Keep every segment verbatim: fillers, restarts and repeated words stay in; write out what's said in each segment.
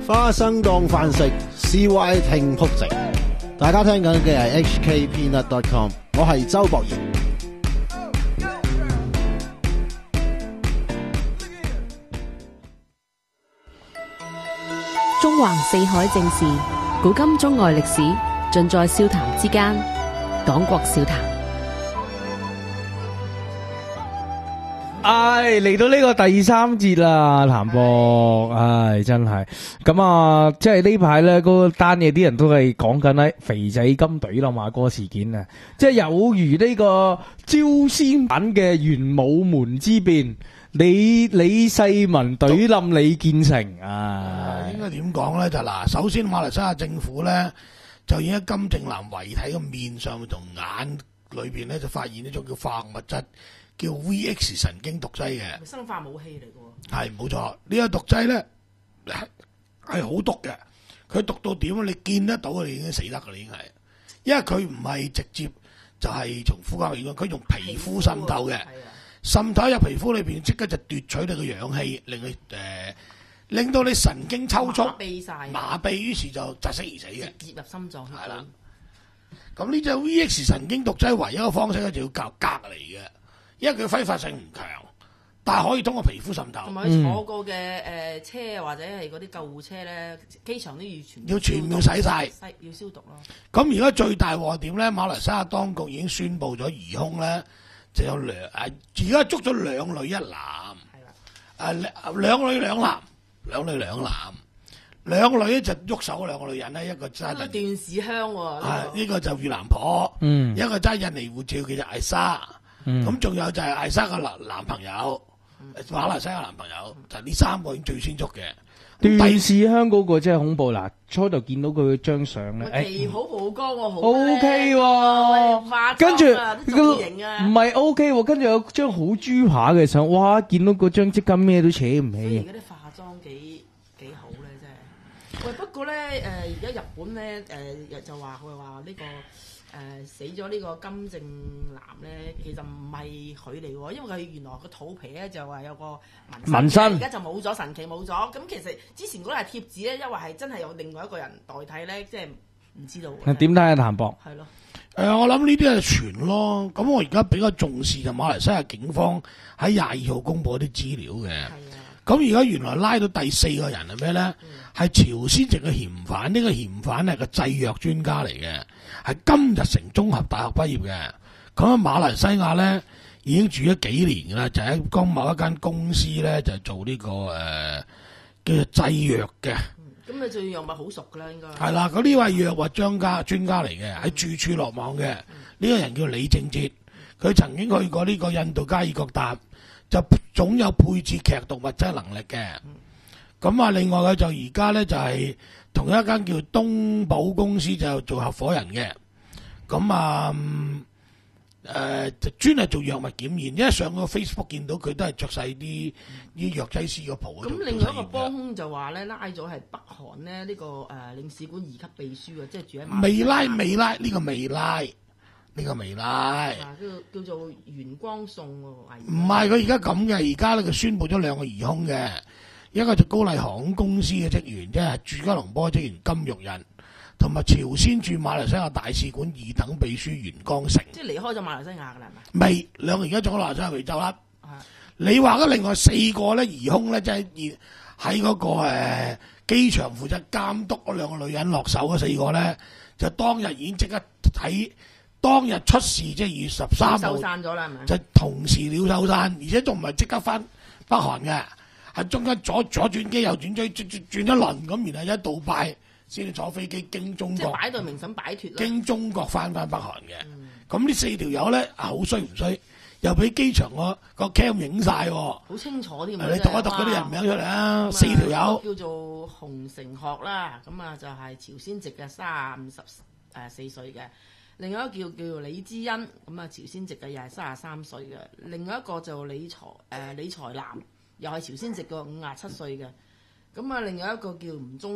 花生當飯食 ，C Y 聽仆直。大家聽緊嘅係 H K Peanut dot com， 我係周博賢。 中橫四海正事，古今中外歷史，盡在笑談之間。講國笑談。 唉，嚟到呢個第三節啦，譚博，唉，真係咁啊！即係呢排咧，嗰單嘢啲人都係講緊咧，肥仔金懟冧馬哥事件啊！即係有如呢個朝鮮版嘅玄武門之變，李李世民懟冧李建成啊！ 應該點講咧？就嗱，首先馬來西亞政府咧就已經喺金正男遺體嘅面上同眼裏邊咧就發現呢種叫化學物質。叫 V X 神經毒劑嘅， 生化武器嚟嘅喎。係冇錯，呢個毒劑咧係好毒嘅。佢毒到點啊？你見得到你已經死得㗎啦，已經係，因為佢唔係直接就係從呼吸嚟講，佢用皮膚滲透嘅，滲透入皮膚裏邊，即刻就奪取你嘅氧氣，令佢誒、呃、令到你神經抽搐、 麻痹晒、 麻痹，於是就窒息而死嘅， 直接入心臟。 係啦。咁呢隻 V X 神經毒劑唯一嘅方式咧就要靠隔離嘅。因為佢揮發性唔強，但係可以通過皮膚滲透。 同埋坐過嘅誒、呃、車或者係嗰啲救護車咧，機場都要全要全面洗晒， 要消毒咯。 咁而家最大鑊點咧？馬來西亞當局已經宣布咗疑兇咧，就有兩誒，而家捉咗兩女一男。係啦。誒、啊、兩女兩男，兩女兩男，兩女咧就喐手嗰兩個女人咧，一個揸段氏香喎、哦。 係呢、這個就越南婆，嗯，一個揸印尼護照嘅就艾莎。咁、嗯、仲有就係艾莎嘅男男朋友，嗯、馬來西亞男朋友，就呢、是、三個已經最先捉嘅。 段氏香嗰個真係恐怖嗱，初頭見到佢張相咧， 誒，好曝光喎，好 O K 喎，跟住唔係 O K 喎，跟住有張好豬扒嘅相，哇！見到嗰張即刻咩都扯唔起。 而家啲化妝幾幾好咧，真係。喂，不過咧，誒而家日本咧，誒就話佢話呢個。誒、呃、死咗呢個金正男咧，其實唔係佢嚟喎，因為佢原來個肚皮咧就話有個紋身，而家就冇咗，神奇冇咗。咁其實之前嗰個係貼紙咧，因為係真係有另外一個人代替咧，即係唔知道。 點睇啊，譚博？ 係咯。 誒、呃，我諗呢啲係傳咯。咁我而家比較重視就馬來西亞警方喺廿二號公佈啲資料嘅。係啊。咁而家原來拉到第四個人係咩咧？係、嗯、朝鮮籍嘅嫌犯，呢、這個嫌犯係個製藥專家嚟嘅，係金日成綜合大學畢業嘅。咁喺馬來西亞咧已經住咗幾年㗎啦，就喺江某一間公司咧就做呢、這個誒、呃、叫做製藥嘅。 咁你對藥物好熟㗎啦，應該係啦。 咁呢位藥物專家專家嚟嘅，喺駐處落網嘅。呢、嗯、個人叫李正哲，佢曾經去過呢個印度加爾各答。就總有配置劇毒物質能力嘅，咁、嗯、啊，另外佢就而家咧就係、是、同一間叫東寶公司就做合夥人嘅，咁啊，誒、呃、就專係做藥物檢驗，因為上個 Facebook 見到佢都係着晒啲啲藥劑師個袍。 咁另外一個幫兇就話咧拉咗係北韓咧呢、這個誒、呃、領事館二級秘書啊，即係住喺未拉未拉呢、這個未拉。呢、這個未拉， 叫叫做元光送喎， 唔係佢而家咁嘅，而家咧佢宣布咗兩個疑兇嘅，一個就高麗航空公司嘅職員，即係駐吉隆坡職員金玉仁，同埋朝鮮駐馬來西亞大使館二等秘書袁江成。 即係離開咗馬來西亞㗎啦，係咪？ 未，兩個而家仲喺馬來西亞未走甩。你話嘅另外四個咧疑兇咧，即係喺嗰個誒機場負責監督嗰兩個女人落手嗰四個咧，就當日已經即刻睇。當日出事即係二月十三號， 收散咗啦，係咪？ 就同時了收山，而且仲唔係即刻翻北韓嘅，係中間左左轉機右轉機轉轉轉一輪咁，然後一杜拜先至坐飛機經中國， 即係擺到明審擺脫啦。 經中國翻翻北韓嘅，咁、嗯、呢四條友咧好衰唔衰？又俾機場個個 cam 影晒，好清楚啲。你讀一讀嗰啲人名出嚟啊！四條友叫做洪成學啦，咁啊就係朝鮮籍嘅三十誒四歲嘅。另外一個叫叫做李之恩，咁啊朝鮮籍嘅又係三十三歲嘅。另外一個就李才誒、呃、李才南，又係朝鮮籍嘅五十七歲嘅。咁啊另外一個叫吳宗吉，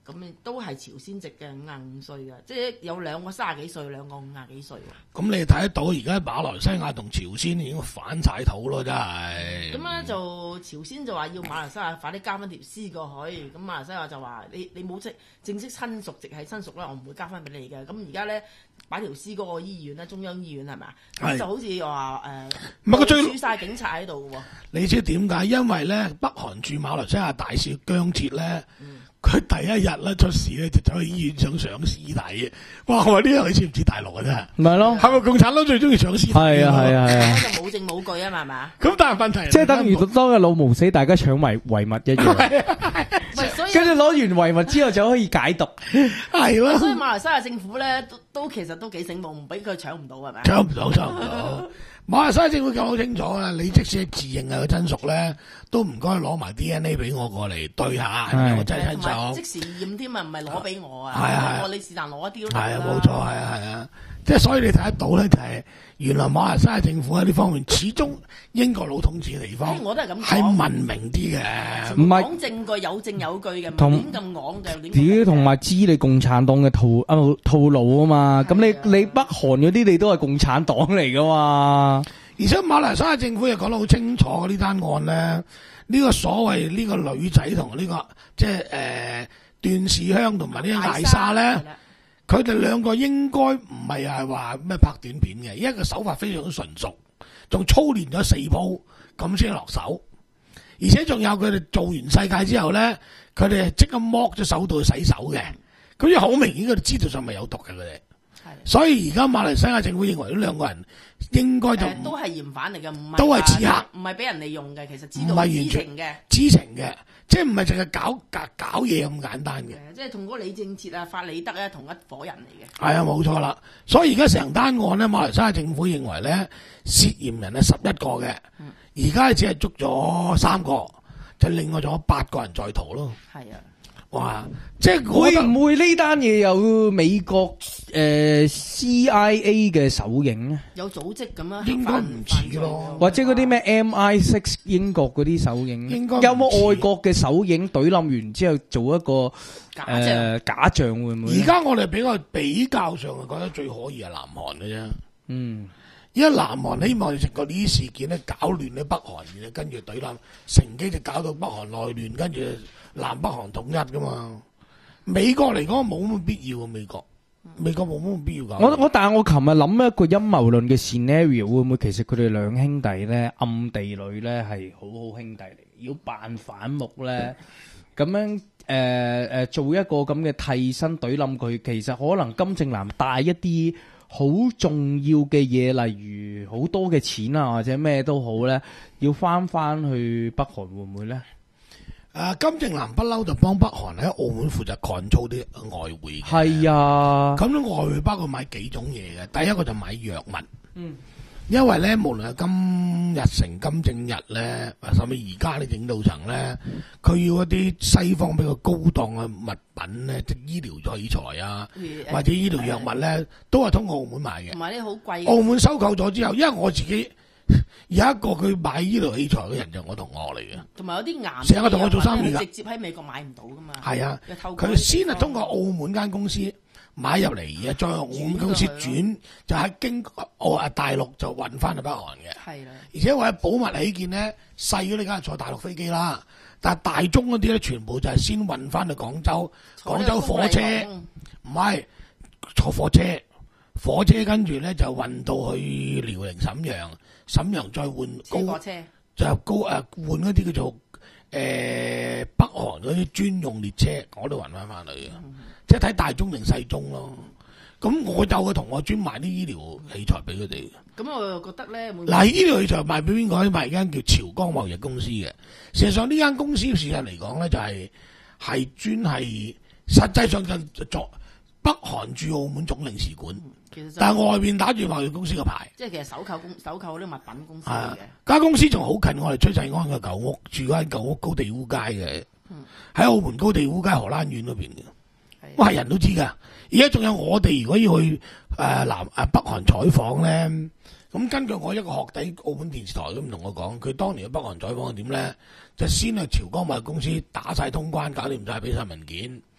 咁都係朝鮮籍嘅五十五歲嘅，即係有兩個三十幾歲，兩個五十幾歲喎。 咁你睇得到而家馬來西亞同朝鮮已經反晒肚咯，真係。 咁咧就朝鮮就話要馬來西亞快啲加翻條絲過去，咁馬來西亞就話你你冇即正式親屬直系親屬啦，我唔會加翻俾你嘅。咁而家咧擺條絲嗰個醫院咧，中央醫院係咪啊？咁就好似話誒， 唔係佢最駐晒警察喺度喎。 你知點解？因為咧北韓駐馬來西亞大使姜哲咧。 嗯佢第一日咧出事咧，就走去醫院想上屍體嘅。哇！我話呢樣你知唔知大陸嘅啫？ 唔係咯， 係咪共產黨最中意上屍體？ 係啊係啊係啊。 就冇證冇據啊嘛，係嘛？ 咁但係問題， 即係等於當日老毛死，大家搶遺遺物一樣。跟住攞完遺物之後就可以解讀。 係咯。 所以馬來西亞政府咧都都其實都幾醒目，唔俾佢搶唔到係咪？ 搶唔到，搶唔到。馬來西亞政府講好清楚啦，你即使自認係個親屬咧，都唔該攞埋 D N A 俾我過嚟對下，係咪我真係親屬？ 即時驗添啊，唔係攞俾我啊。 係啊， 我你是但攞一啲都得啦。 係啊，冇錯，係啊，係啊。即係所以你睇得到咧，就係原來馬來西亞政府喺呢方面始終英國佬統治嘅地方， 我都係咁講， 係文明啲嘅， 唔係講證據有證有據嘅，唔係亂咁講嘅。 自己同埋知你共產黨嘅套啊套路啊嘛，咁你你北韓嗰啲你都係共產黨嚟噶嘛？ 而且馬來西亞政府又講得好清楚呢單案咧，呢、呢個所謂呢個女仔同呢個即係誒段氏香同埋呢個艾莎咧。佢哋兩個應該唔係係話咩拍短片嘅，因為個手法非常之純熟，仲操練咗四鋪咁先落手，而且仲有佢哋做完世界之後咧，佢哋即刻剝咗手套去洗手嘅，咁因為好明顯佢哋知道上面有毒嘅佢哋，所以而家馬來西亞政府認為呢兩個人應該就、呃、 都係嫌犯嚟嘅，唔係都係刺客， 唔係俾人利用嘅，其實知道係知情嘅， 知情嘅。即係唔係淨係搞搞搞嘢咁簡單嘅， 即係同嗰個李正哲啊、法理德咧同一伙人嚟嘅。 係啊，冇錯啦。所以而家成單案咧，馬來西亞政府認為咧涉嫌人係十一個嘅，而家只係捉咗三個，就另外仲有八個人在逃咯。係啊，哇！即係會唔會呢單嘢有美國誒、呃、C I A 嘅手影咧？ 有組織咁啊？ 應該唔似咯， 或者嗰啲咩 M I 六英國嗰啲手影， 應該有冇外國嘅手影懟冧完之後做一個假象？ 呃、假象會唔會？ 而家我哋比較比較上係覺得最可疑係南韓嘅啫。 嗯， 因為南韓希望食過呢啲事件咧，搞亂咗北韓嘅，跟住懟冧，乘機就搞到北韓內亂，跟住南北韓統一噶嘛。美國嚟講冇乜必要啊，美國美國冇乜必要噶。 我我但係我琴日諗一個陰謀論嘅 scenario， 會唔會其實佢哋兩兄弟咧暗地裏咧係好好兄弟嚟，要扮反目咧咁樣誒誒、呃、做一個咁嘅替身懟冧佢，其實可能金正男帶一啲好重要嘅嘢，例如好多嘅錢啊或者咩都好咧，要翻翻去北韓會唔會咧？ 誒、啊，金正男不嬲就幫北韓喺澳門負責 control 啲外匯嘅。 係啊， 咁樣外匯包括買幾種嘢嘅，第一個就買藥物。 嗯， 因為咧，無論係金日成、金正日咧，甚至而家啲領導層咧，佢要一啲西方比較高檔嘅物品咧，即係醫療器材啊，或者醫療藥物咧，都係通過澳門買嘅。 同埋啲好貴。 澳門收購咗之後，因為我自己。有一個佢買醫療器材嘅人就係我同學嚟嘅， 同埋有啲癌成日同我做生意噶， 直接喺美國買唔到噶嘛。 係啊，佢先係通過澳門間公司買入嚟嘅，再由澳門公司轉，就喺經澳啊大陸就運翻去北韓嘅。係啦，而且為咗保密起見咧，細嗰啲梗係坐大陸飛機啦，但係大中嗰啲咧全部就係先運翻去廣州，廣州火車唔係坐火車。火車跟住咧就運到去遼寧瀋陽，瀋陽再換高，就高誒換嗰啲叫做誒、呃、北韓嗰啲專用列車，我都運翻翻去嘅，嗯、即係睇大中定細中咯。咁我有個同學專賣啲醫療器材俾佢哋。咁我又覺得咧，嗱醫療器材賣俾邊個？賣間叫朝光貿易公司嘅。事實上呢間公司事實嚟講咧，就係係專係實際上就作北韓駐澳門總領事館。但係外邊打住貿易公司嘅牌，即係其實手購公手購啲物品公司嚟嘅。間公司仲好近我哋崔世安嘅舊屋，住喺舊屋高地烏街嘅，喺、嗯、澳門高地烏街荷蘭苑嗰邊嘅。哇，人都知噶。而家仲有我哋如果要去誒、呃、南誒北韓採訪咧，咁根據我一個學弟澳門電視台咁同我講，佢當年去北韓採訪係點咧？就先去朝光貿易公司打晒通關，搞掂晒俾晒文件。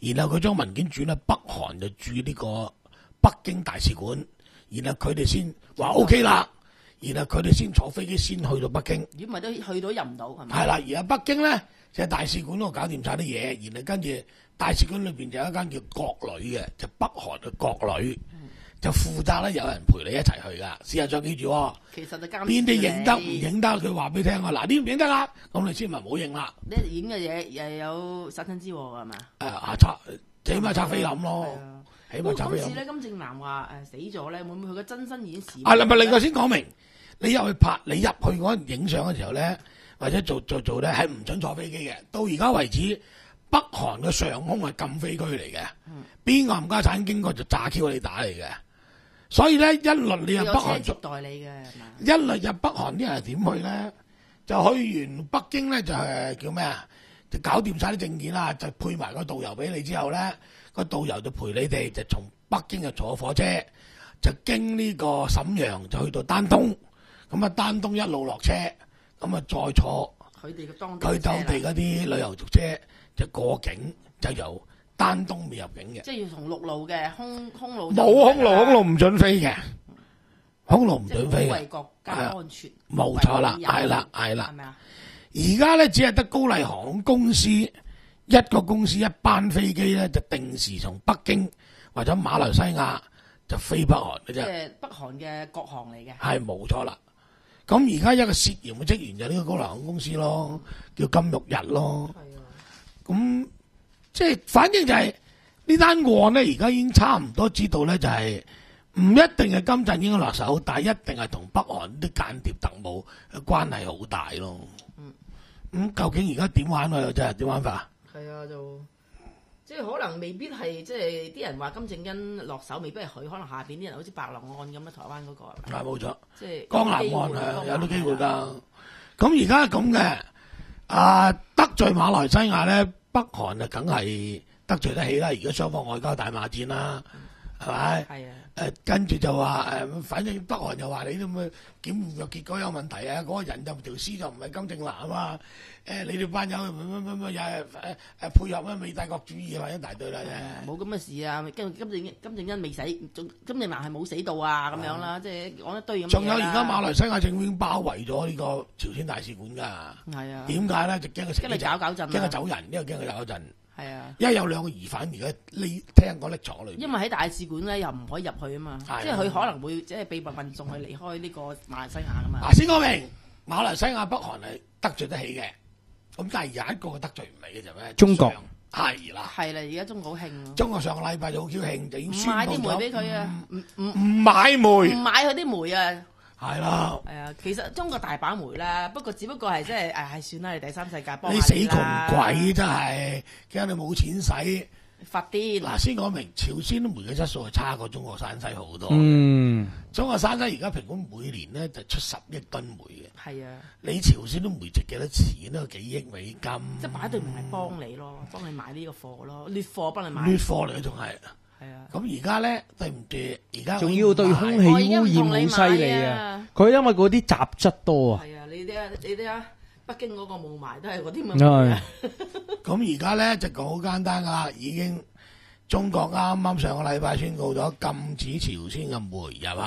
然後佢將文件轉去北韓就駐呢個北京大使館，然後佢哋先話 O K 啦，然後佢哋先坐飛機先去到北京。 如果唔係都去到入唔到係咪？ 係啦，而喺北京咧就係、大使館嗰度搞掂晒啲嘢，然後跟住大使館裏邊就有一間叫國旅嘅，就北韓嘅國旅。嗯就負責咧，有人陪你一齊去噶。事實上記住、哦， 其實就監邊啲影得唔影得，佢話俾你聽啊！嗱，呢唔影得啦，咁你先咪唔好影啦。 你影嘅嘢又有殺親之禍係嘛？ 誒啊拆，起碼拆菲林咯，起碼拆菲林。 今次咧，金正男話誒死咗咧，會唔會佢個真身已經閃？ 啊，咪另外先講明，你入去拍，你入去嗰陣影相嘅時候咧，或者做做做咧，係唔準坐飛機嘅。到而家為止，北韓嘅上空係禁飛區嚟嘅，邊個冚家產經過就炸 Q 你打嚟嘅。所以咧，一律你入北韓接待你嘅係嘛？ 一律入北韓啲人係點去咧？就去完北京咧，就係叫咩啊？就搞掂晒啲證件啦，就配埋個導遊俾你之後咧，個導遊就陪你哋就從北京就坐火車，就經呢個瀋陽就去到丹東，咁啊丹東一路落車，咁啊再坐佢哋嘅當地佢當地嗰啲旅遊車就過境，就由丹東未入境嘅， 即係要從陸路嘅空空路冇空路，空路唔準飛嘅，空路唔準飛嘅， 為國家安全， 冇錯啦，係啦，係啦。 係咪啊？ 而家咧只係得高麗航空公司一個公司一班飛機咧，就定時從北京或者馬來西亞就飛北韓嘅啫。 即係北韓嘅國航嚟嘅。 係冇錯啦。咁而家一個涉嫌嘅職員就呢個高麗航空公司咯，叫金玉日咯。 係啊。 咁即係反正就係、是、呢單案咧，而家已經差唔多知道咧，就係、是、唔一定係金正恩落手，但係一定係同北韓啲間諜特務嘅關係好大咯。嗯。咁、嗯、究竟而家點玩啊？又真係點玩法？ 係啊，就即係可能未必係，即係啲人話金正恩落手，未必係佢，可能下邊啲人好似白狼案咁啊，台灣嗰、那個係咪？ 係冇錯。 即係江南案係有啲機會㗎。咁而家咁嘅啊，得罪馬來西亞咧，北韓啊，梗係得罪得起啦。而家雙方外交大罵戰啦，係咪？係啊。誒、呃，跟住就話誒、呃，反正北韓又話你咁嘅檢驗嘅結果有問題啊！嗰、那個人就條屍就唔係金正男啊嘛。誒、呃，你哋班友乜乜乜乜又係誒誒配合咩美帝國主義啊，一大堆啦啫。冇咁嘅事啊！金金正金正恩未死，金正男係冇死到啊咁樣啦，即係講一堆咁。仲有而家馬來西亞政府已經包圍咗呢個朝鮮大使館㗎。係啊。點解咧？就驚佢驚佢搞搞震，驚佢走人，因為驚佢搞震。係啊，因為有兩個疑犯而家呢聽講匿坐裏。因為喺大使館咧又唔可以入去啊嘛，即係佢可能會即係秘密運送佢離開呢個馬來西亞噶嘛。嗱，先講明馬來西亞北韓係得罪得起嘅，咁但係有一個得罪唔起嘅就咩？中國係啦，係啦，而家中國好興。中國上個禮拜就好興，就已經宣布咗。唔買啲煤俾佢啊！唔唔唔買煤，唔買佢啲煤啊！係啦，係啊，其實中國大把煤啦，不過只不過係即係誒，算啦，你第三世界幫下你啦。你死窮鬼真係，驚你冇錢使，發癲。嗱，先講明，朝鮮啲煤嘅質素係差過中國山西好多。嗯，中國山西而家平均每年咧就出十億噸煤嘅。係啊，你朝鮮啲煤值幾多錢都幾億美金。即係擺對唔係幫你咯，幫你買呢個貨咯，劣貨幫你買。劣貨嚟嘅仲係。咁而家咧，對唔住，而家仲要對空氣污染好犀利啊！佢因為嗰啲雜質多啊。係啊，你睇下，你睇下，北京嗰個霧霾都係嗰啲咁嘅。咁而家咧就講好簡單噶啦，已經中國啱啱上個禮拜宣告咗禁止朝鮮嘅煤入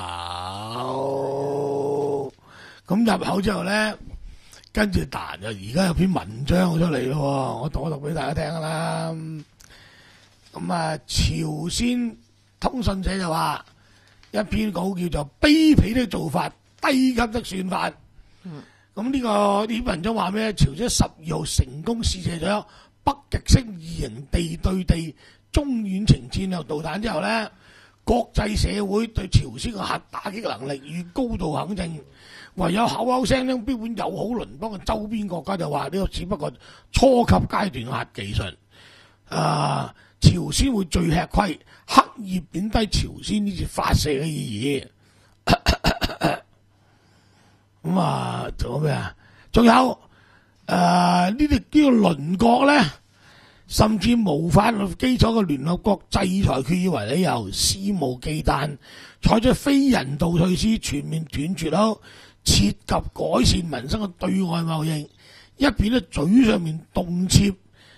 口。咁入口之後咧，跟住彈就而家有篇文章出嚟咯，我讀我讀俾大家聽啦。咁啊，朝鮮通訊社就話一篇稿叫做卑鄙的做法，低級的算法。嗯，咁呢、這個呢篇文章話咩？朝鮮十二號成功試射咗北極星二型地對地中遠程戰略導彈之後咧，國際社會對朝鮮嘅核打擊能力予高度肯定，唯有口口聲聲標本友好鄰邦嘅周邊國家就話呢個只不過初級階段嘅核技術。啊！朝鮮會最吃虧，刻意貶低朝鮮呢次發射嘅意義。咁啊，仲有咩啊？仲有誒呢啲呢個鄰國咧，甚至無法律基礎嘅聯合國制裁決議為理由，肆無忌憚採取非人道措施，全面斷絕咗切及改善民生嘅對外貿易，一邊咧嘴上面動輒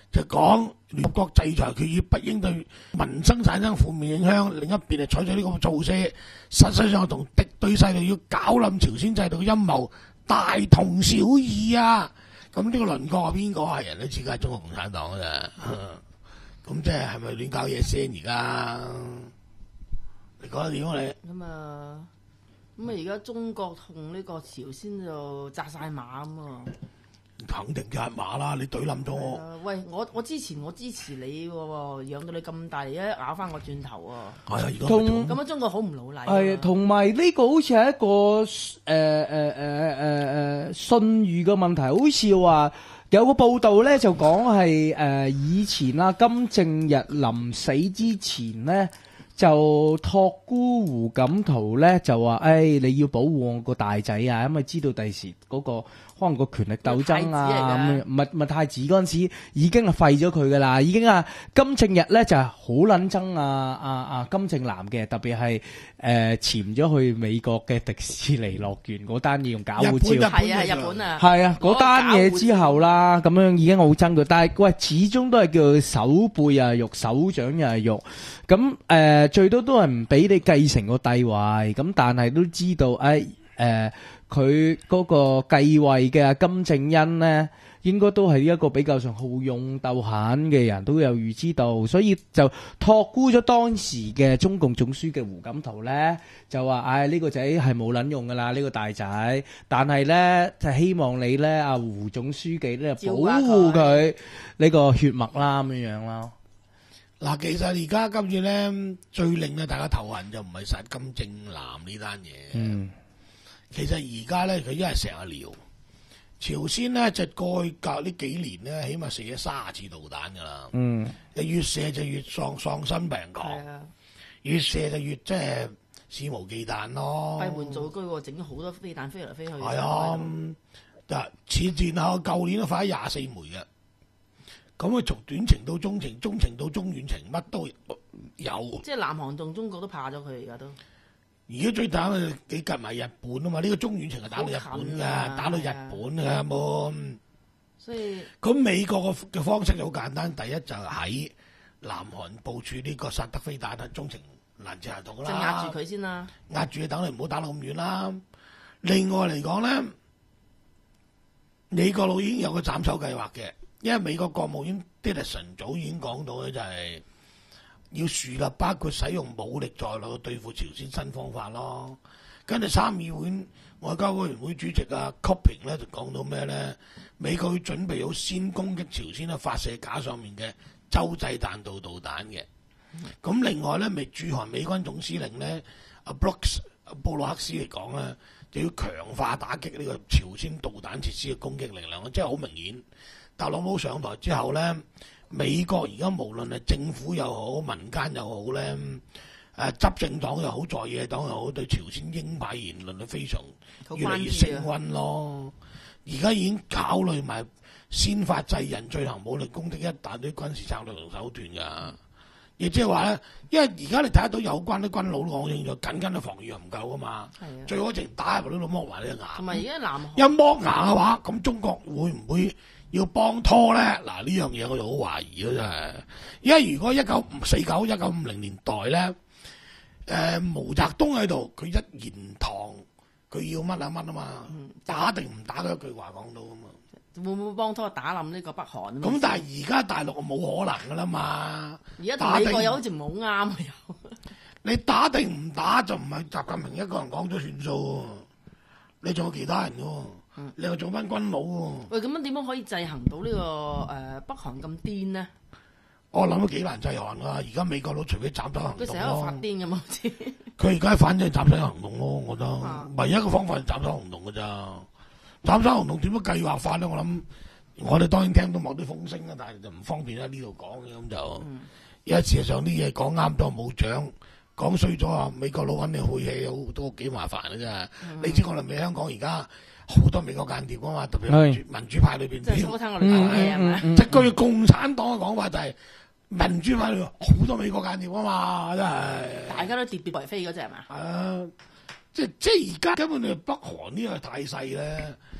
就講聯合國制裁決議不應對民生產生負面影響，另一邊係採取呢個措施，實際上同敵對勢力要搞冧朝鮮制度嘅陰謀大同小異啊！咁呢個鄰國係邊個啊？人都知係中國共產黨㗎咋，咁即係係咪亂搞嘢先？而家你講得點啊你？ 咁啊，咁啊而家中國同呢個朝鮮就紮晒馬咁啊！ 肯定紮馬啦！你懟冧咗我。 啊、喂，我我之前我支持你喎，養到你咁大，而家咬翻我轉頭喎。 係啊，而家同咁樣中國好唔老禮。 係，同埋呢個好似係一個誒誒誒誒誒信譽嘅問題，好似話有個報道咧就講係誒以前啦，金正日臨死之前咧就託孤胡錦濤咧就話誒、哎、你要保護我個大仔啊，因為知道第時嗰個可能個權力鬥爭啊，咁唔係唔係太子嗰陣時已經係廢咗佢噶啦，已經啊金正日咧就係好撚憎啊啊啊金正男嘅，特別係誒潛咗去美國嘅迪士尼樂園嗰單嘢用假護照， 係啊日本啊， 係啊嗰單嘢之後啦，咁樣已經好憎佢，但係喂始終都係叫手背又係肉，手掌又係肉，咁誒、呃、最多都係唔俾你繼承個帝位，咁但係都知道誒誒。哎呃佢嗰個繼位嘅金正恩呢，應該都係一個比較上好勇鬥狠嘅人，都有預知道，所以就託孤咗當時嘅中共總書記胡錦濤呢，就話：唉、哎，呢、這個仔係冇撚用噶啦，呢、這個大仔。但係呢，就希望你呢，阿胡總書記呢，保護佢呢個血脈啦，咁樣樣啦。 嗱，其實而家今次呢，最令啊大家頭痕就唔係殺金正男呢單嘢。嗯。其實而家咧，佢一係成日聊朝鮮咧，就過去隔呢幾年咧，起碼射咗卅次導彈噶啦。嗯，越射就越喪喪心病狂，啊、越射就越即係肆無忌憚咯。閉門造車喎，整咗好多飛彈飛嚟飛去。係啊，嗱，前前後舊年都發咗廿四枚嘅。咁啊，從短程到中程，中程到中遠程，乜都有。即係南韓同中國都怕咗佢而家都。而家最打嘅幾近埋日本啊嘛，呢、這個中遠程係打到日本㗎，啊、打到日本㗎冇。所以咁美國嘅方式就好簡單，第一就喺南韓部署呢個薩德飛彈中程攔截系統啦，就壓住佢先啦，壓住你等你唔好打到咁遠啦。另外嚟講咧，美國佬已經有個斬首計劃嘅，因為美國國務院 Tillerson 早已經講到咧，就係、是。要樹立包括使用武力在內嘅對付朝鮮新方法咯。跟住參議院外交委員會主席啊 Copping 咧就講到咩咧？美國要準備好先攻擊朝鮮啊發射架上面嘅洲際彈道導彈嘅。咁、嗯、另外咧，美駐韓美軍總司令咧阿 Brooks 布魯克斯嚟講咧，就要強化打擊呢個朝鮮導彈設施嘅攻擊力量，即係好明顯。特朗普上台之後咧。美國而家無論係政府又好，民間又好咧，誒執政黨又好，在野黨又好，對朝鮮鷹派言論都非常越嚟越升溫咯。而家已經考慮埋先發制人，進行武力攻擊一大堆軍事策略同手段㗎。亦即係話咧，因為而家你睇得到有關啲軍佬講清楚，緊緊嘅防禦又唔夠㗎嘛。係啊，最好直打入去都剝埋你牙。同埋而家南韓一剝牙嘅話，咁中國會唔會？要幫拖咧，嗱呢樣嘢我就好懷疑咯，真係。因為如果一九四九、一九五零年代咧，誒、呃、毛澤東喺度，佢一言堂，佢要乜啊乜啊嘛，嗯、打定唔打嗰一句話講到啊嘛。會唔會幫拖打冧呢個北韓？咁但係而家大陸冇可能噶啦嘛。而家同美國又好似唔好啱啊又。你打定唔打就唔係習近平一個人講咗算數，你仲有其他人噶。嗯、你又做翻軍佬喎？喂，咁樣點樣可以制衡到呢、這個誒、呃、北韓咁癲呢？我諗都幾難制衡噶。而家美國佬除非斬首行動咯。佢成日喺度發癲噶嘛？好似佢而家反正係斬首行動咯，我覺得、啊、唯一一個方法係斬首行動噶咋。斬首行動點樣計劃法咧？我諗我哋當然聽到某啲風聲啦，但係就唔方便喺呢度講嘅咁就。嗯、因為事實上啲嘢講啱咗冇獎，講衰咗啊！美國佬肯定晦氣，好都幾麻煩嘅啫。嗯、你知我哋咪香港而家？好多美國間諜啊嘛，特別民主民主派裏邊，即係收聽我哋講嘢係咪？即係據共產黨嘅講法就係民主派裏邊好多美國間諜啊嘛，真係大家都喋喋為非嗰隻係嘛？係啊，即係即係而家根本你北韓呢個態勢咧，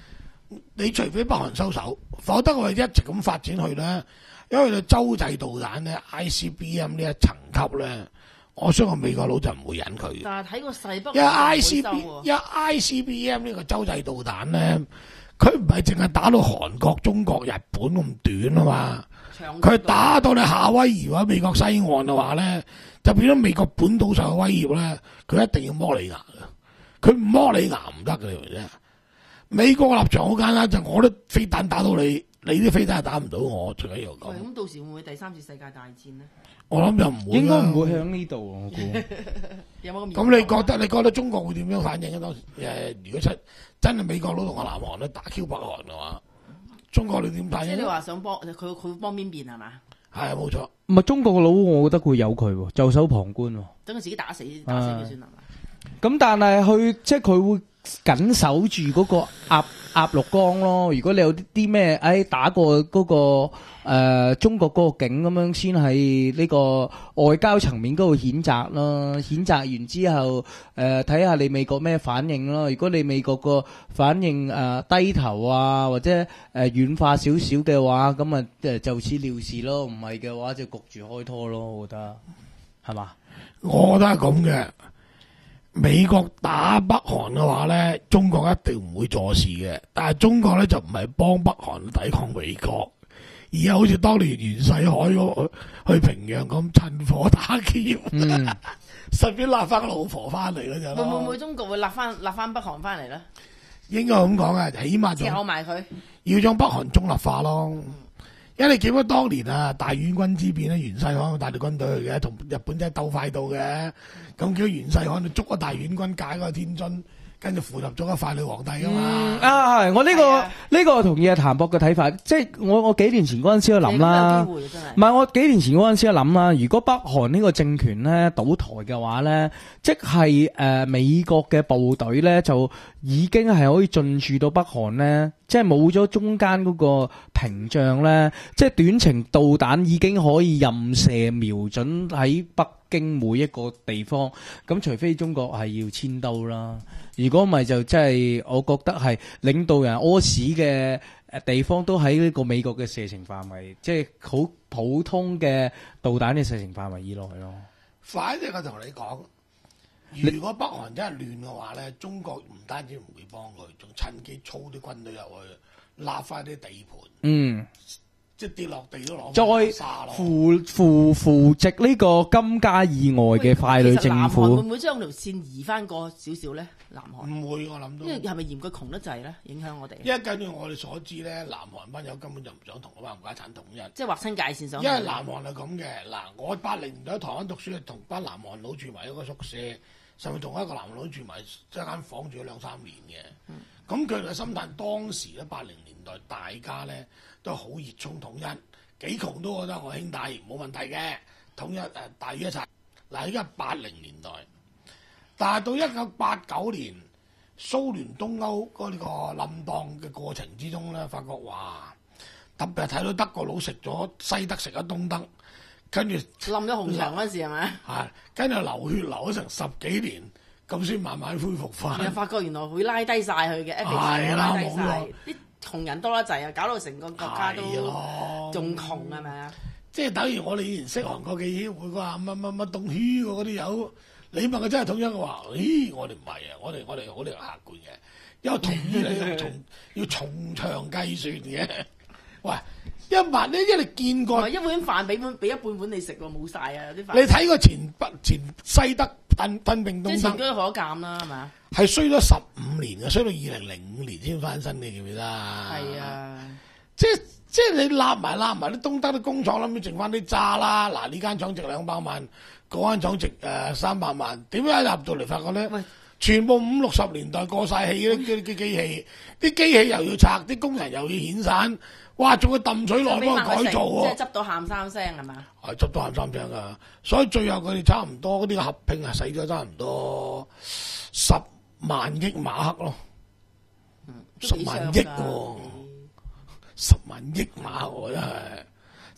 你除非北韓收手，否則我哋一直咁發展去咧，因為佢洲際導彈咧 I C B M 呢一層級咧，我相信美國佬就唔會忍佢嘅。 但係睇個勢北， 因為 I C 收 B 喎。 因為 I C B M 呢個洲際導彈咧，佢唔係淨係打到韓國、中國、日本咁短啊嘛， 長佢打到你夏威夷或者美國西岸嘅話咧，就變咗美國本島上嘅威脅咧，佢一定要摸你牙嘅，佢唔摸你牙唔得嘅，你明唔明啫？美國嘅立場好簡單，就我啲飛彈打到你，你啲飛彈係打唔到我，最緊要咁。 喂，咁到時會唔會第三次世界大戰咧？ 我諗就唔會啦， 應該唔會向呢度，我估。 有冇咁嚴重啊？ 咁你覺得你覺得中國會點樣反應啊？當時誒，如果真真係美國佬同個南韓咧打 Q 北韓嘅話，中國你點反即係你應啊？ 話想幫佢，佢會幫邊邊係嘛？ 係啊，冇錯。 唔係中國佬，我覺得會有佢喎，袖手旁觀喎。 等佢自己打死打死佢算係嘛？ 咁但係佢即係佢會緊守住嗰個鴨鴨綠江咯。如果你有啲啲咩，誒打過嗰、個、呃、中國嗰個境咁樣，先係呢個外交層面嗰度譴責咯。譴責完之後，誒睇下你美國咩反應咯。如果你美國個反應誒、呃、低頭啊，或者誒、呃、軟化少少嘅話，咁啊誒就此了事咯。唔係嘅話就焗住開拖咯。我覺得係嘛？ 我覺得係咁嘅。美國打北韓嘅話咧，中國一定唔會坐視嘅。但係中國咧就唔係幫北韓抵抗美國，而係好似當年袁世凱嗰去平壤咁趁火打劫， 嗯順便揦翻個老婆翻嚟嗰陣會唔會咯。 中國會立翻立翻北韓翻嚟咧？ 應該咁講啊，起碼之後仲埋佢。 要將北韓中立化咯。因為你記得當年啊大院軍之變咧，袁世凱帶隊軍隊去嘅，同日本仔鬥快到嘅，咁叫袁世凱就捉咗大院軍解嗰個天津，跟住扶立咗個傀儡皇帝噶嘛。 嗯啊，係我呢、個係啊呢、個同意阿譚博嘅睇法，即係我我幾年前嗰陣時都諗啦。 你咁有機會真係唔係我幾年前嗰陣時都諗啦，如果北韓呢個政權咧倒台嘅話咧，即係誒、呃、美國嘅部隊咧就已經係可以進駐到北韓咧，即係冇咗中間嗰個屏障咧，即係短程導彈已經可以任射瞄準喺北京每一個地方。咁除非中國係要遷都啦，如果唔係就真係我覺得係領導人屙屎嘅誒地方都喺呢個美國嘅射程範圍，即係好普通嘅導彈嘅射程範圍以內咯。 反正我同你講，如果北韓真係亂嘅話咧，中國唔單止唔會幫佢，仲趁機操啲軍隊入去，立翻啲地盤， 嗯， 即係跌落地都攞再翻沙咯。 扶扶扶植呢個金家以外嘅傀儡政其實南韓會府唔，會將條線移翻過少少咧？南韓， 唔會，我諗到因。為係咪嫌佢窮得滯咧，影響我哋？ 因為根據我哋所知咧，南韓班友根本就唔想同嗰班冚家產統一。 即係劃清界線上去。 因為南韓係咁嘅，嗱，我八零年代喺台灣讀書，係同班南韓佬住埋一個宿舍，甚至同一個南韓佬住埋一間房住咗兩三年嘅。咁佢哋嘅心態當時咧，八零年代大家咧都好熱衷統一，幾窮都覺得我兄弟冇問題嘅，統一誒、呃、大於一齊。嗱，而家八零年代，但係到一九八九年蘇聯東歐嗰呢個冧檔嘅過程之中咧，發覺哇！特別係睇到德國佬食咗西德，食咗東德，跟住冧咗紅牆嗰陣時係咪？ 係跟住流血流咗成十幾年，咁先慢慢恢復翻。 你發覺原來會拉低晒佢嘅 average， 係啦拉低晒冇錯啲窮人多得滯啊，搞到成個國家都係咯仲窮係咪啊？ 即係等於我哋以前識韓國嘅議會話乜乜乜凍虛嗰啲友，你問佢真係統一嘅話，咦？我哋唔係啊，我哋我哋我哋係客觀嘅，因為統一你要從要從長計算嘅。喂，一萬呢，因為你見過唔係。一碗飯俾碗俾一半碗你食喎，冇晒啊！啲飯你睇過前北前西德分分並即係前東德居可鑑啦，係咪啊？ 係衰咗十五年嘅，衰到二零零五年先翻身，你記唔記得啊？ 係啊， 即係即係你立埋立埋啲東德啲工廠，諗住剩翻啲渣啦。嗱，呢間廠值兩百萬，嗰間廠值誒三百萬，點解入到嚟發覺咧喂？ 全部五六十年代過晒氣嗰啲啲機器，啲機器又要拆，啲工人又要遣散，哇！仲要揼水落幫佢改造喎。 即係執到喊三聲係嘛？ 係執到喊三聲噶，所以最後佢哋差唔多嗰啲合併係使咗差唔多十萬億馬克咯， 嗯都十幾傷㗎萬億喎，十萬億馬喎真係，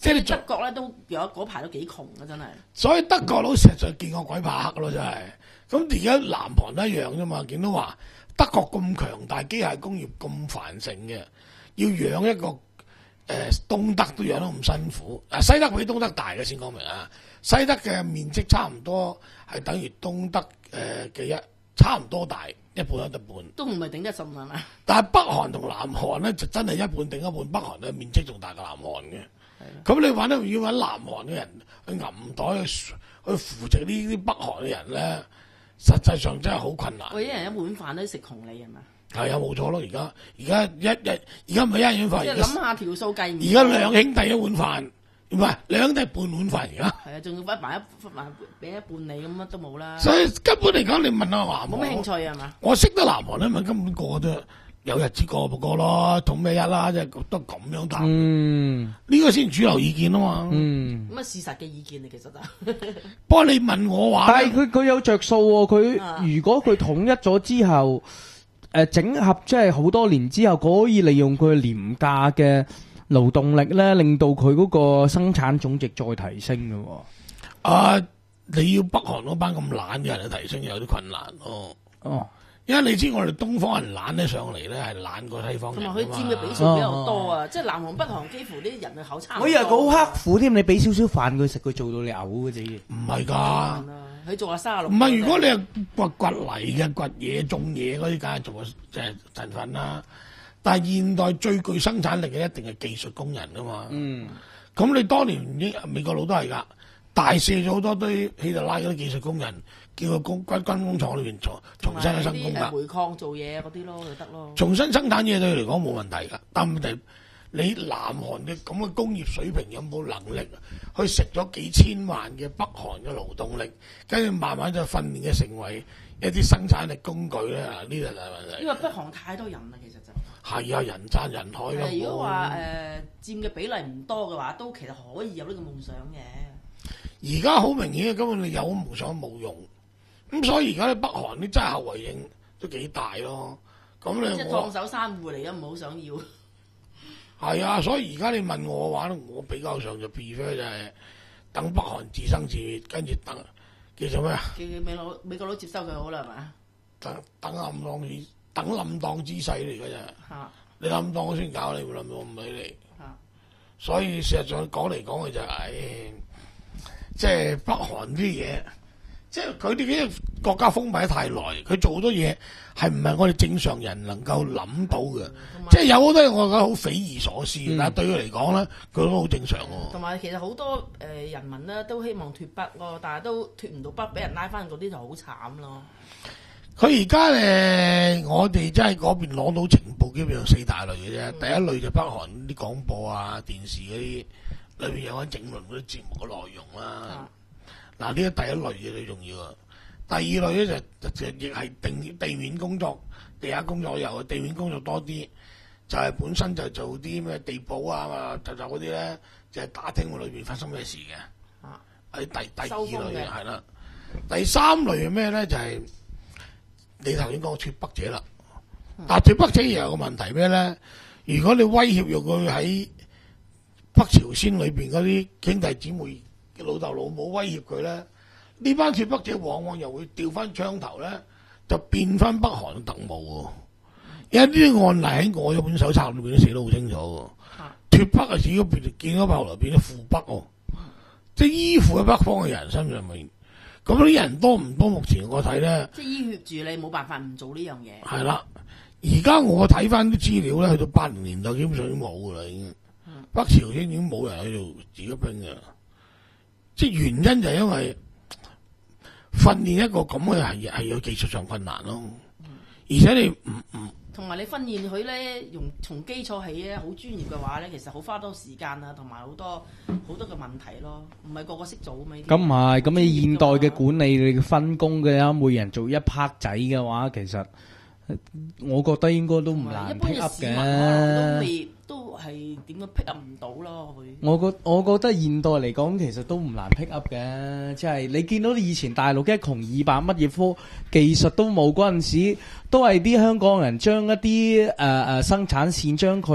即係你做德國咧都有嗰排都幾窮嘅真係。 所以德國佬實在見過鬼怕黑咯，真係。咁而家南韓都一樣啫嘛，見到話德國咁強大，機械工業咁繁盛嘅，要養一個誒、呃、東德都養得咁辛苦。啊，西德比東德大嘅先講明啊，西德嘅面積差唔多係等於東德誒嘅一差唔多大，一半一半。 都唔係頂得順係嘛？ 但係北韓同南韓咧就真係一半頂一半，北韓嘅面積仲大過南韓嘅。咁你揾咧要揾南韓嘅人去揞袋去去扶植呢啲北韓嘅人咧，實際上真係好困難。 喂，一人一碗飯都食窮你係嘛？ 係啊，冇錯咯。而家而家一日而家唔係一碗飯， 即係諗下條數計唔。 而家兩兄弟一碗飯，唔係兩兄弟半碗飯而家。 係啊，仲要分埋一分埋俾一半你咁乜都冇啦。 所以根本嚟講，你問下南韓， 冇咩興趣係嘛？ 我識得南韓咧，咪根本個個都有日子過咪過咯，統咩一啦，即係都咁樣答。 嗯， 呢個先主流意見啊嘛。 嗯。 咁啊事實嘅意見嚟其實就。 不過你問我話， 但係佢佢有着數喎，佢、 啊如果佢統一咗之後，誒、呃、整合即係好多年之後，佢可以利用佢廉價嘅勞動力咧，令到佢嗰個生產總值再提升嘅喎。 啊，你要北韓嗰班咁懶嘅人去提升有啲困難咯。 哦。 因為你知我哋東方人懶得上嚟咧，係懶過西方人㗎嘛。 同埋佢佔嘅比數比較多啊，即係南韓北韓幾乎啲人嘅口差唔多。 我以為佢好刻苦添，你俾少少飯佢食，佢做到你嘔嘅啫。 唔係㗎， 佢做下卅六。 唔係如果你係掘掘泥嘅、掘嘢、種嘢嗰啲，梗係做即係陣份啦。但係現代最具生產力嘅一定係技術工人㗎嘛。 嗯。 咁你當年英美國佬都係㗎，大卸咗好多堆希特拉嗰啲技術工人。叫個工軍軍工廠裏邊重重新去生工㗎， 煤礦做嘢嗰啲咯就得咯。 重新生產嘢對佢嚟講冇問題㗎，但問題你南韓嘅咁嘅工業水平有冇能力去食咗幾千萬嘅北韓嘅勞動力，跟住慢慢就訓練嘅成為一啲生產力工具咧？呢個就係問題。 因為北韓太多人啦，其實就係啊，人山人海㗎。 如果話誒佔嘅比例唔多嘅話，都其實可以有呢個夢想嘅。 而家好明顯，根本你有夢想冇用。咁所以而家咧北韓啲真係後遺症都幾大咯。咁你即係燙手山芋嚟嘅，唔好想要。 係啊，所以而家你問我嘅話咧，我比較上就 prefer 就係等北韓自生自滅，跟住等叫做咩啊？ 叫美佬美國佬接收佢好啦，係嘛？ 等等冧當之等冧當之勢嚟嘅啫。 嚇！ 你冧當我先搞你，冇冧我唔理你。 嚇！ 所以事實上講嚟講去就係、是，即係北韓啲嘢。即係佢哋啲國家封閉得太耐，佢做好多嘢係唔係我哋正常人能夠諗到嘅？即係有好多嘢我覺得好匪夷所思，嗯、但係對佢嚟講咧，佢都好正常喎。 同埋其實好多誒、呃、人民咧都希望脱北咯，但係都脱唔到北，俾人拉翻嗰啲就好慘咯。 佢而家誒，我哋真係嗰邊攞到情報，基本上四大類嘅啫。嗯、第一類就北韓啲廣播啊、電視嗰啲裏邊有緊整輪嗰啲節目嘅內容啦。嗯嗱，呢個第一類嘢最重要啊！第二類咧就就亦係定地面工作、地下工作有，地面工作多啲，就係、是、本身就做啲咩地保啊、就就嗰啲咧，就係、是、打聽裏邊發生咩事嘅。啊，喺第第二類係啦，第三類係咩咧？就係、是、你頭先講脫北者啦。嗯、但係脫北者又有個問題咩咧？如果你威脅用佢喺北朝鮮裏邊嗰啲兄弟姊妹。老豆老母威脅佢咧，呢班脫北者往往又會調翻槍頭咧，就變翻北韓嘅特務喎。有啲案例喺我嗰本手冊裏邊都寫得好清楚喎。脫北啊，只要變見咗後來變咗附北喎，即係依附喺北方嘅人身上面。咁啲人多唔多？目前我睇咧， 即係依血住你，冇辦法唔做呢樣嘢。 係啦，而家我睇翻啲資料咧，去到八零年代基本上已經冇噶啦，已經。嗯、北朝鮮已經冇人喺度自己兵嘅。即係原因就係因為訓練一個咁嘅係係有技術上困難咯，而且你唔唔同埋你訓練佢咧，用從基礎起咧，好專業嘅話咧，其實好花多時間啊，同埋好多好多嘅問題咯，唔係個個識做啊嘛。 咁唔係，咁你現代嘅管理你分工嘅啊，每人做一 part 仔嘅話，其實我覺得應該都唔難 pick up 嘅。 都未都係點樣 pick up 唔到咯？佢我覺我覺得現代嚟講，其實都唔難 pick up 嘅，即係你見到以前大陸一窮二白，乜嘢科技術都冇嗰陣時，都係啲香港人將一啲誒誒生產線將佢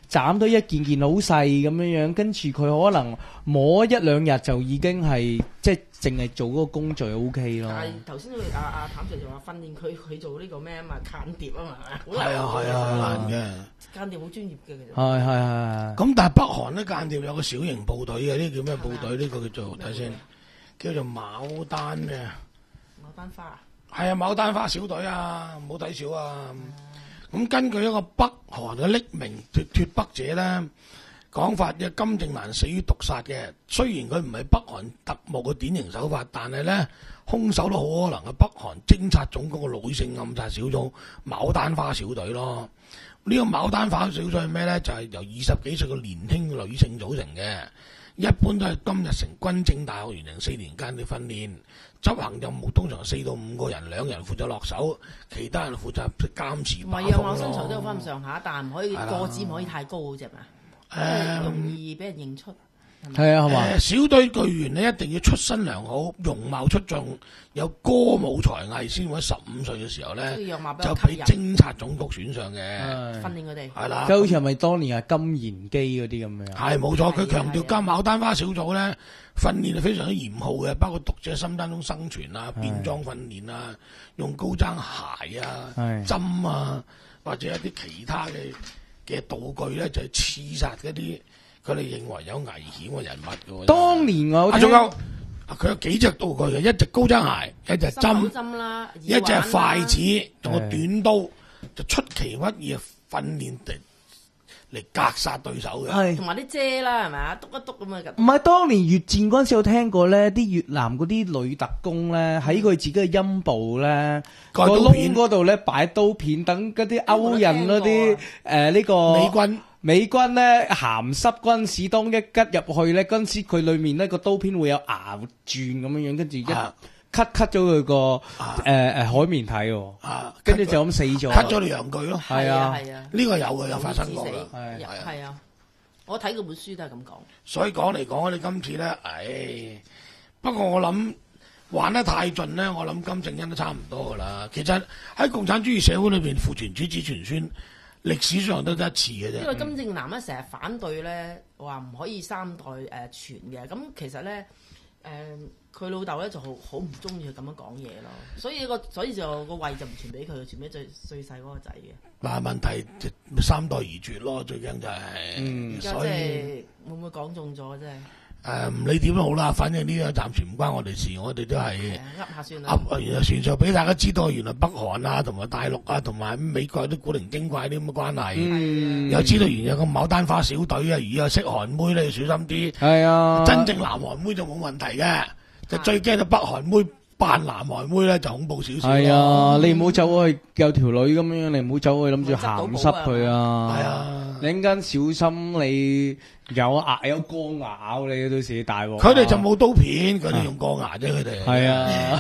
斬到一件件好細咁樣樣，跟住佢可能摸一兩日就已經係即係淨係做嗰個工序 O K 咯。 但係頭先阿阿譚 Sir 就話訓練佢佢做呢個咩啊嘛，間諜啊嘛， 係啊係啊，好難嘅。 間諜好專業嘅其實。 係係係。 咁但係北韓咧間諜有個小型部隊嘅，呢個叫咩部隊？呢個叫做睇先，叫做牡丹嘅。 牡丹花啊？ 係啊，牡丹花小隊啊，唔好睇少啊。咁根據一個北韓嘅匿名脱脱北者咧講法，嘅金正男死於毒殺嘅。雖然佢唔係北韓特務嘅典型手法，但係咧兇手都好可能係北韓偵察總局嘅女性暗殺小組牡丹花小隊咯。呢、這個牡丹花小隊係咩咧？就係、是、由二十幾歲嘅年輕女性組成嘅，一般都係今日成軍政大學完成四年間嘅訓練。執行任務通常四到五個人，兩人負責落手，其他人負責監視把風咯。 唔係啊，我身材都有翻咁上下，但係唔可以個子唔可以太高嗰隻嘛，誒容易俾人認出。 係啊，係嘛？ 小隊隊員咧一定要出身良好，容貌出眾，有歌舞才藝，先會喺十五歲嘅時候咧就俾偵察總局選上嘅， 訓練佢哋。 係啦， 即係好似係咪當年係金賢基嗰啲咁樣？ 係冇錯，佢強調金牡丹花小組咧訓練係非常之嚴酷嘅，包括讀者心當中生存啊、變裝訓練啊、用高踭鞋啊、針啊，或者一啲其他嘅嘅道具咧，就係刺殺嗰啲佢哋認為有危險嘅人物嘅。 當年我啊，仲有佢有幾隻道具嘅，一隻高踭鞋，一隻針， 針啦， 一隻筷子，仲有短刀，就出其不意嘅訓練嚟嚟格殺對手嘅。 係同埋啲遮啦，係咪啊？篤一篤咁啊！ 唔係當年越戰嗰陣時，有聽過咧，啲越南嗰啲女特工咧，喺佢自己嘅陰部咧個窿嗰度咧擺刀片，等嗰啲勾引嗰啲誒呢個美軍。 美軍咧鹹濕軍事當一吉入去咧，嗰陣時佢裏面咧個刀片會有牙轉咁樣樣，跟住一 cut cut 咗佢個誒誒海綿體喎，跟住就咁死咗 ，cut 咗條陽具咯。 係啊係啊， 呢個有嘅，有發生過嘅。 係係啊，我睇嗰本書都係咁講。 所以講嚟講，我哋今次咧，唉，不過我諗玩得太盡咧，我諗金正恩都差唔多噶啦。其實喺共產主義社會裏邊，父傳子子傳孫。歷史上都得一次嘅啫。 因為金正男咧成日反對咧，話唔可以三代誒傳嘅。咁其實咧誒，佢老豆咧就好好唔中意佢咁樣講嘢咯。所以個所以就個位就唔傳俾佢，傳俾最最細嗰個仔嘅。 嗱，問題三代而絕咯，最驚就係。嗯， 而家即係會唔會講中咗啫？ 誒唔理點都好啦，反正呢樣暫時唔關我哋事，我哋都係噏下算啦。 噏原來傳上俾大家知道，原來北韓啊，同埋大陸啊，同埋美國啲古靈精怪啲咁嘅關係，嗯、又知道原來有個牡丹花小隊啊，如果識韓妹咧，要小心啲。係啊，真正南韓妹就冇問題嘅，就最驚到北韓妹扮南韓妹咧，就恐怖少少。係啊， 你唔好走去有條女咁樣，你唔好走去諗住鹹濕佢啊。係啊。你陣間小心，你有牙有鋼牙咬你，到時大鑊。 佢哋就冇刀片，佢哋用鋼牙啫，佢哋。 係啊。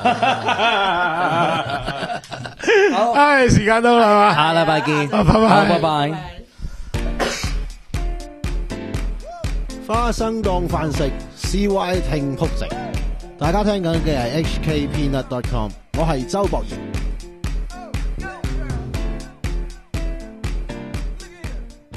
好，唉，時間到啦嘛， 下禮拜見， 拜拜， 拜拜。 花生當飯食 ，C Y 聽曲直。大家聽緊嘅係 H K Peanut dot com， 我係周博賢。